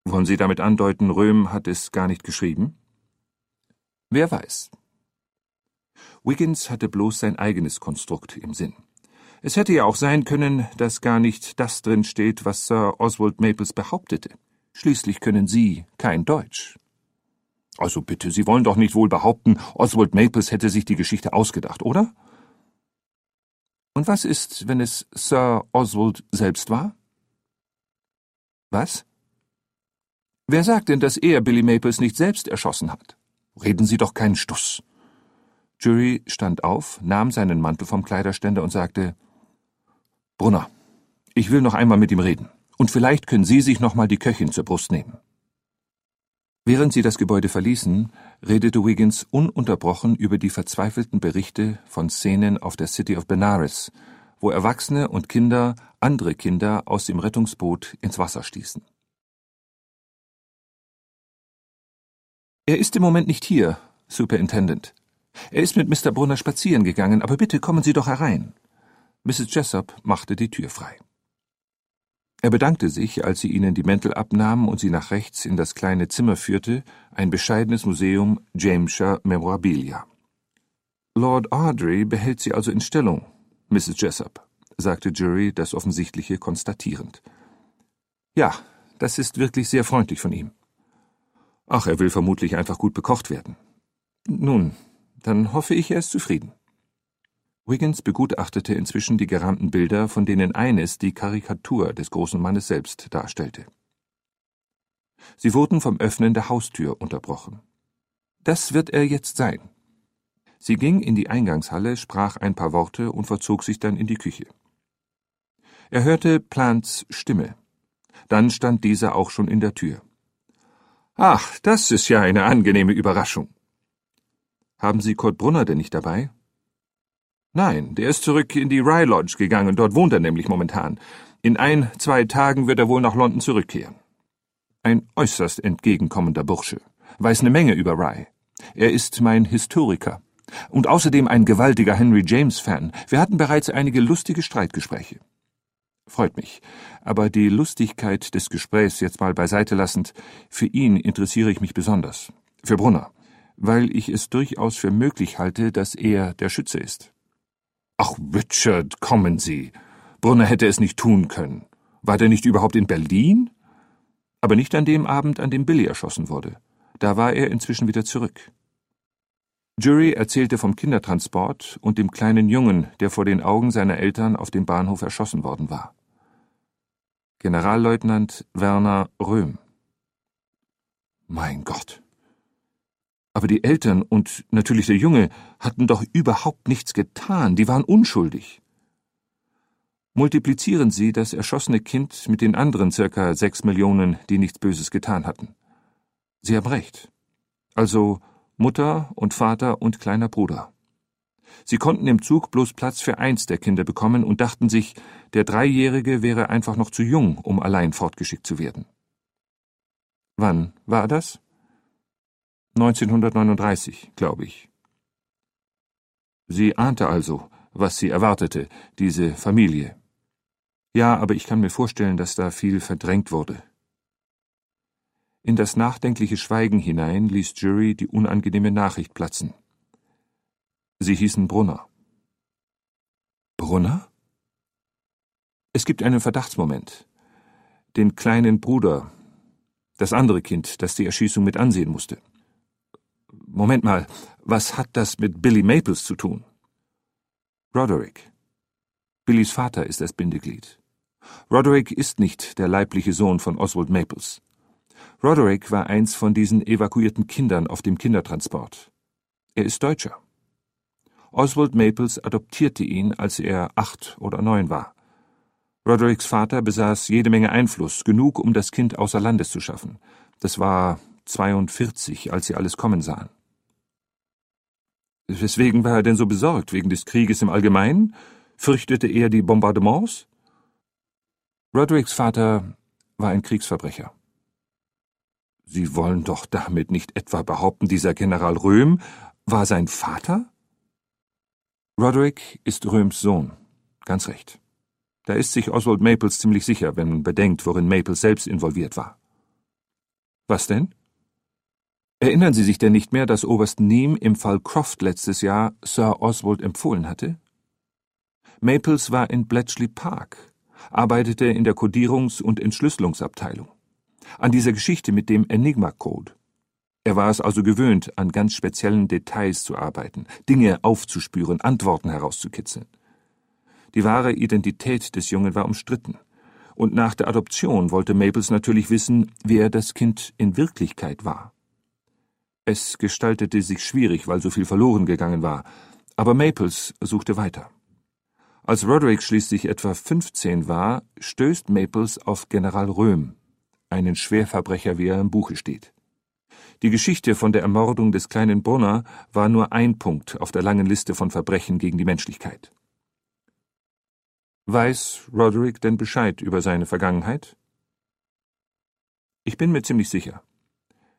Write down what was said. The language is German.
Wollen Sie damit andeuten, Röhm hat es gar nicht geschrieben? Wer weiß. Wiggins hatte bloß sein eigenes Konstrukt im Sinn. Es hätte ja auch sein können, dass gar nicht das drin steht, was Sir Oswald Maples behauptete. Schließlich können Sie kein Deutsch. Also bitte, Sie wollen doch nicht wohl behaupten, Oswald Maples hätte sich die Geschichte ausgedacht, oder? Und was ist, wenn es Sir Oswald selbst war? Was? Wer sagt denn, dass er Billy Maples nicht selbst erschossen hat? Reden Sie doch keinen Stuss. Jury stand auf, nahm seinen Mantel vom Kleiderständer und sagte: Brunner, ich will noch einmal mit ihm reden. Und vielleicht können Sie sich noch mal die Köchin zur Brust nehmen. Während sie das Gebäude verließen, redete Wiggins ununterbrochen über die verzweifelten Berichte von Szenen auf der City of Benares, wo Erwachsene und Kinder andere Kinder aus dem Rettungsboot ins Wasser stießen. Er ist im Moment nicht hier, Superintendent. Er ist mit Mr. Brunner spazieren gegangen, aber bitte kommen Sie doch herein. Mrs. Jessup machte die Tür frei. Er bedankte sich, als sie ihnen die Mäntel abnahm und sie nach rechts in das kleine Zimmer führte, ein bescheidenes Museum James'scher Memorabilia. »Lord Ardrey behält Sie also in Stellung, Mrs. Jessup«, sagte Jury das Offensichtliche konstatierend. »Ja, das ist wirklich sehr freundlich von ihm.« »Ach, er will vermutlich einfach gut bekocht werden.« »Nun, dann hoffe ich, er ist zufrieden.« Wiggins begutachtete inzwischen die gerahmten Bilder, von denen eines die Karikatur des großen Mannes selbst darstellte. Sie wurden vom Öffnen der Haustür unterbrochen. »Das wird er jetzt sein.« Sie ging in die Eingangshalle, sprach ein paar Worte und verzog sich dann in die Küche. Er hörte Plants Stimme. Dann stand dieser auch schon in der Tür. »Ach, das ist ja eine angenehme Überraschung.« »Haben Sie Kurt Brunner denn nicht dabei?« »Nein, der ist zurück in die Rye Lodge gegangen, dort wohnt er nämlich momentan. In 1-2 Tagen wird er wohl nach London zurückkehren. Ein äußerst entgegenkommender Bursche, weiß eine Menge über Rye. Er ist mein Historiker. Und außerdem ein gewaltiger Henry James-Fan. Wir hatten bereits einige lustige Streitgespräche.« »Freut mich. Aber die Lustigkeit des Gesprächs jetzt mal beiseite lassend, für ihn interessiere ich mich besonders. Für Brunner. Weil ich es durchaus für möglich halte, dass er der Schütze ist.« »Ach, Richard, kommen Sie. Brunner hätte es nicht tun können. War der nicht überhaupt in Berlin?« »Aber nicht an dem Abend, an dem Billy erschossen wurde. Da war er inzwischen wieder zurück.« Jury erzählte vom Kindertransport und dem kleinen Jungen, der vor den Augen seiner Eltern auf dem Bahnhof erschossen worden war. Generalleutnant Werner Röhm. »Mein Gott! Aber die Eltern und natürlich der Junge hatten doch überhaupt nichts getan, die waren unschuldig. Multiplizieren Sie das erschossene Kind mit den anderen circa 6 Millionen, die nichts Böses getan hatten. Sie haben recht. Also Mutter und Vater und kleiner Bruder. Sie konnten im Zug bloß Platz für eins der Kinder bekommen und dachten sich, der 3-Jährige wäre einfach noch zu jung, um allein fortgeschickt zu werden. Wann war das? 1939, glaube ich. Sie ahnte also, was sie erwartete, diese Familie. Ja, aber ich kann mir vorstellen, dass da viel verdrängt wurde. In das nachdenkliche Schweigen hinein ließ Jury die unangenehme Nachricht platzen. Sie hießen Brunner. Brunner? Es gibt einen Verdachtsmoment. Den kleinen Bruder, das andere Kind, das die Erschießung mit ansehen musste. Moment mal, was hat das mit Billy Maples zu tun? Roderick. Billys Vater ist das Bindeglied. Roderick ist nicht der leibliche Sohn von Oswald Maples. Roderick war eins von diesen evakuierten Kindern auf dem Kindertransport. Er ist Deutscher. Oswald Maples adoptierte ihn, als er 8 oder 9 war. Rodericks Vater besaß jede Menge Einfluss, genug, um das Kind außer Landes zu schaffen. Das war 42, als sie alles kommen sahen. Weswegen war er denn so besorgt? Wegen des Krieges im Allgemeinen? Fürchtete er die Bombardements? Rodericks Vater war ein Kriegsverbrecher. Sie wollen doch damit nicht etwa behaupten, dieser General Röhm war sein Vater? Roderick ist Röhms Sohn. Ganz recht. Da ist sich Oswald Maples ziemlich sicher, wenn man bedenkt, worin Maples selbst involviert war. Was denn? Erinnern Sie sich denn nicht mehr, dass Oberst Neame im Fall Croft letztes Jahr Sir Oswald empfohlen hatte? Maples war in Bletchley Park, arbeitete in der Kodierungs- und Entschlüsselungsabteilung. An dieser Geschichte mit dem Enigma-Code. Er war es also gewöhnt, an ganz speziellen Details zu arbeiten, Dinge aufzuspüren, Antworten herauszukitzeln. Die wahre Identität des Jungen war umstritten. Und nach der Adoption wollte Maples natürlich wissen, wer das Kind in Wirklichkeit war. Es gestaltete sich schwierig, weil so viel verloren gegangen war, aber Maples suchte weiter. Als Roderick schließlich etwa 15 war, stößt Maples auf General Röhm, einen Schwerverbrecher, wie er im Buche steht. Die Geschichte von der Ermordung des kleinen Brunner war nur ein Punkt auf der langen Liste von Verbrechen gegen die Menschlichkeit. Weiß Roderick denn Bescheid über seine Vergangenheit? Ich bin mir ziemlich sicher.